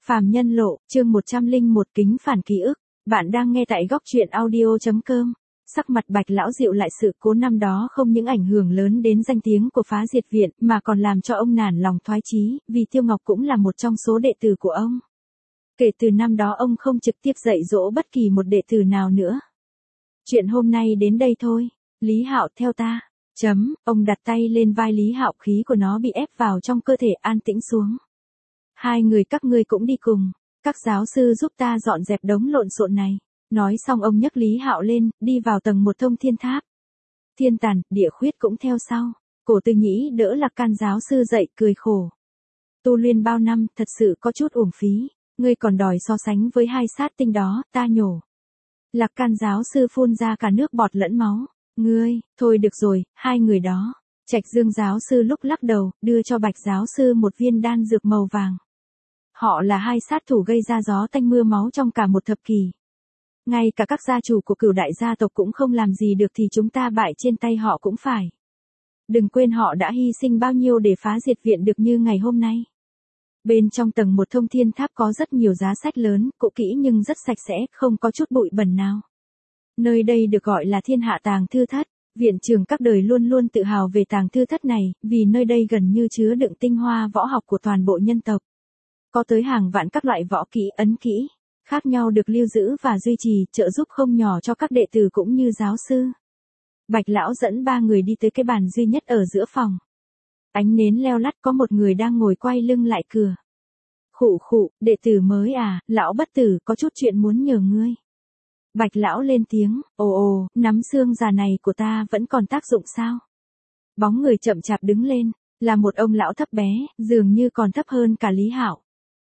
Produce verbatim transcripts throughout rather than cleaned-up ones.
Phàm Nhân Lộ, chương một trăm lẻ một kính phản ký ức. Bạn đang nghe tại góc truyện audio chấm com. Sắc mặt Bạch lão dịu lại, sự cố năm đó không những ảnh hưởng lớn đến danh tiếng của Phá Diệt Viện mà còn làm cho ông nản lòng thoái chí, vì Tiêu Ngọc cũng là một trong số đệ tử của ông. Kể từ năm đó ông không trực tiếp dạy dỗ bất kỳ một đệ tử nào nữa. Chuyện hôm nay đến đây thôi, Lý Hạo theo ta. Chấm, ông đặt tay lên vai Lý Hạo, khí của nó bị ép vào trong cơ thể, an tĩnh xuống. Hai người các ngươi cũng đi cùng, các giáo sư giúp ta dọn dẹp đống lộn xộn này. Nói xong ông nhấc Lý Hạo lên, đi vào tầng một thông thiên tháp. Thiên Tàn, Địa Khuyết cũng theo sau. Cổ Tư Nhĩ đỡ Lạc Can giáo sư dậy, cười khổ. Tu luyện bao năm, thật sự có chút uổng phí, ngươi còn đòi so sánh với hai sát tinh đó, ta nhổ. Lạc Can giáo sư phun ra cả nước bọt lẫn máu. Ngươi, thôi được rồi, hai người đó. Trạch Dương giáo sư lúc lắc đầu, đưa cho Bạch giáo sư một viên đan dược màu vàng. Họ là hai sát thủ gây ra gió tanh mưa máu trong cả một thập kỷ. Ngay cả các gia chủ của Cửu đại gia tộc cũng không làm gì được thì chúng ta bại trên tay họ cũng phải. Đừng quên họ đã hy sinh bao nhiêu để Phá Diệt Viện được như ngày hôm nay. Bên trong tầng một thông thiên tháp có rất nhiều giá sách lớn, cũ kỹ nhưng rất sạch sẽ, không có chút bụi bẩn nào. Nơi đây được gọi là Thiên Hạ Tàng Thư Thất. Viện trưởng các đời luôn luôn tự hào về tàng thư thất này, vì nơi đây gần như chứa đựng tinh hoa võ học của toàn bộ nhân tộc. Có tới hàng vạn các loại võ kỹ, ấn kỹ khác nhau được lưu giữ và duy trì, trợ giúp không nhỏ cho các đệ tử cũng như giáo sư. Bạch lão dẫn ba người đi tới cái bàn duy nhất ở giữa phòng. Ánh nến leo lắt, có một người đang ngồi quay lưng lại cửa. Khụ khụ, đệ tử mới à, lão bất tử, có chút chuyện muốn nhờ ngươi. Bạch lão lên tiếng, ồ ồ, nắm xương già này của ta vẫn còn tác dụng sao? Bóng người chậm chạp đứng lên, là một ông lão thấp bé, dường như còn thấp hơn cả Lý Hạo.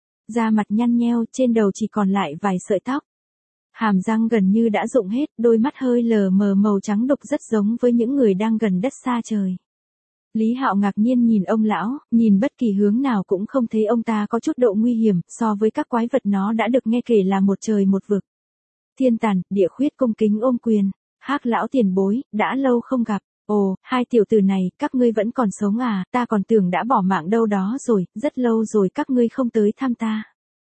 Da mặt nhăn nheo, trên đầu chỉ còn lại vài sợi tóc. Hàm răng gần như đã rụng hết, đôi mắt hơi lờ mờ màu trắng đục rất giống với những người đang gần đất xa trời. Lý Hạo ngạc nhiên nhìn ông lão, nhìn bất kỳ hướng nào cũng không thấy ông ta có chút độ nguy hiểm, so với các quái vật nó đã được nghe kể là một trời một vực. Thiên Tàn, Địa Khuyết cung kính ôm quyền. Hắc lão tiền bối, đã lâu không gặp. Ồ, hai tiểu tử này, các ngươi vẫn còn sống à, ta còn tưởng đã bỏ mạng đâu đó rồi, rất lâu rồi các ngươi không tới thăm ta.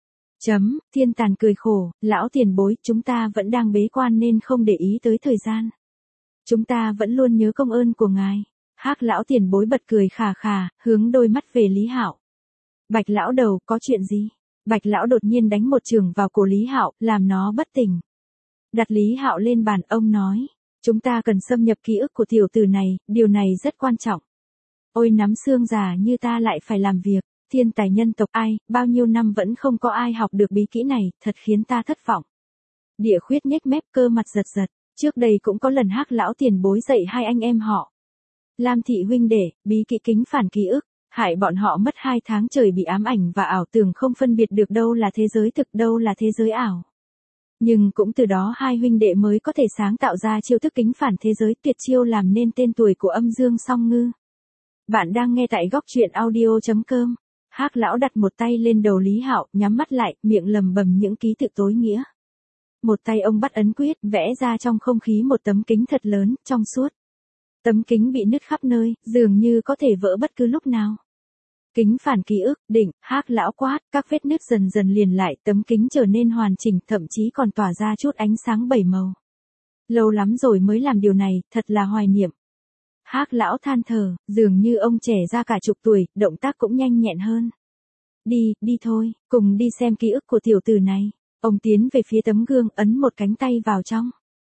Chấm, Thiên Tàn cười khổ, lão tiền bối, chúng ta vẫn đang bế quan nên không để ý tới thời gian. Chúng ta vẫn luôn nhớ công ơn của ngài. Hắc lão tiền bối bật cười khà khà, hướng đôi mắt về Lý Hạo. Bạch lão đầu, có chuyện gì? Bạch lão đột nhiên đánh một chưởng vào cổ Lý Hạo, làm nó bất tỉnh. Đặt Lý Hạo lên bàn, ông nói, chúng ta cần xâm nhập ký ức của tiểu tử này, điều này rất quan trọng. Ôi nắm xương già như ta lại phải làm việc, thiên tài nhân tộc ai, bao nhiêu năm vẫn không có ai học được bí kỹ này, thật khiến ta thất vọng. Địa Khuyết nhếch mép, cơ mặt giật giật, trước đây cũng có lần Hắc lão tiền bối dạy hai anh em họ. Lam thị huynh đệ, bí kỹ kính phản ký ức, hại bọn họ mất hai tháng trời bị ám ảnh và ảo tưởng không phân biệt được đâu là thế giới thực đâu là thế giới ảo. Nhưng cũng từ đó hai huynh đệ mới có thể sáng tạo ra chiêu thức kính phản thế giới, tuyệt chiêu làm nên tên tuổi của Âm Dương Song Ngư. Bạn đang nghe tại góc truyện audio chấm com. Hắc lão đặt một tay lên đầu Lý Hạo, nhắm mắt lại, miệng lầm bầm những ký tự tối nghĩa. Một tay ông bắt ấn quyết, vẽ ra trong không khí một tấm kính thật lớn, trong suốt. Tấm kính bị nứt khắp nơi, dường như có thể vỡ bất cứ lúc nào. Kính phản ký ức, đỉnh, Hắc lão quát, các vết nứt dần dần liền lại, tấm kính trở nên hoàn chỉnh, thậm chí còn tỏa ra chút ánh sáng bảy màu. Lâu lắm rồi mới làm điều này, thật là hoài niệm. Hắc lão than thở, dường như ông trẻ ra cả chục tuổi, động tác cũng nhanh nhẹn hơn. Đi, đi thôi, cùng đi xem ký ức của tiểu tử này. Ông tiến về phía tấm gương, ấn một cánh tay vào trong.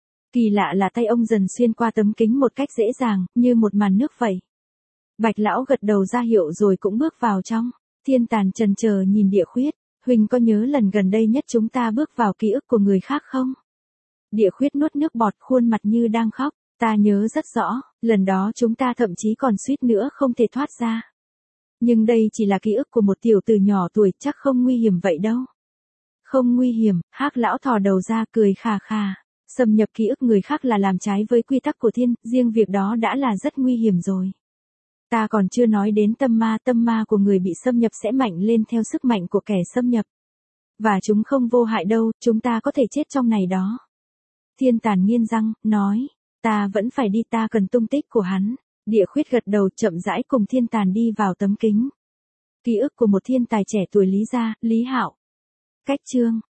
Kỳ lạ là tay ông dần xuyên qua tấm kính một cách dễ dàng, như một màn nước vậy. Bạch lão gật đầu ra hiệu rồi cũng bước vào trong. Thiên Tàn chần chờ nhìn Địa Khuyết, huynh có nhớ lần gần đây nhất chúng ta bước vào ký ức của người khác không? Địa Khuyết nuốt nước bọt, khuôn mặt như đang khóc. Ta nhớ rất rõ, lần đó chúng ta thậm chí còn suýt nữa không thể thoát ra. Nhưng đây chỉ là ký ức của một tiểu tử nhỏ tuổi, chắc không nguy hiểm vậy đâu. Không nguy hiểm, Hắc lão thò đầu ra, cười khà khà. Xâm nhập ký ức người khác là làm trái với quy tắc của thiên, riêng việc đó đã là rất nguy hiểm rồi. Ta còn chưa nói đến tâm ma, tâm ma của người bị xâm nhập sẽ mạnh lên theo sức mạnh của kẻ xâm nhập. Và chúng không vô hại đâu, chúng ta có thể chết trong này đó. Thiên Tàn nghiến răng, nói, ta vẫn phải đi, ta cần tung tích của hắn. Địa Khuyết gật đầu, chậm rãi cùng Thiên Tàn đi vào tấm kính. Ký ức của một thiên tài trẻ tuổi Lý gia, Lý Hạo. Cách chương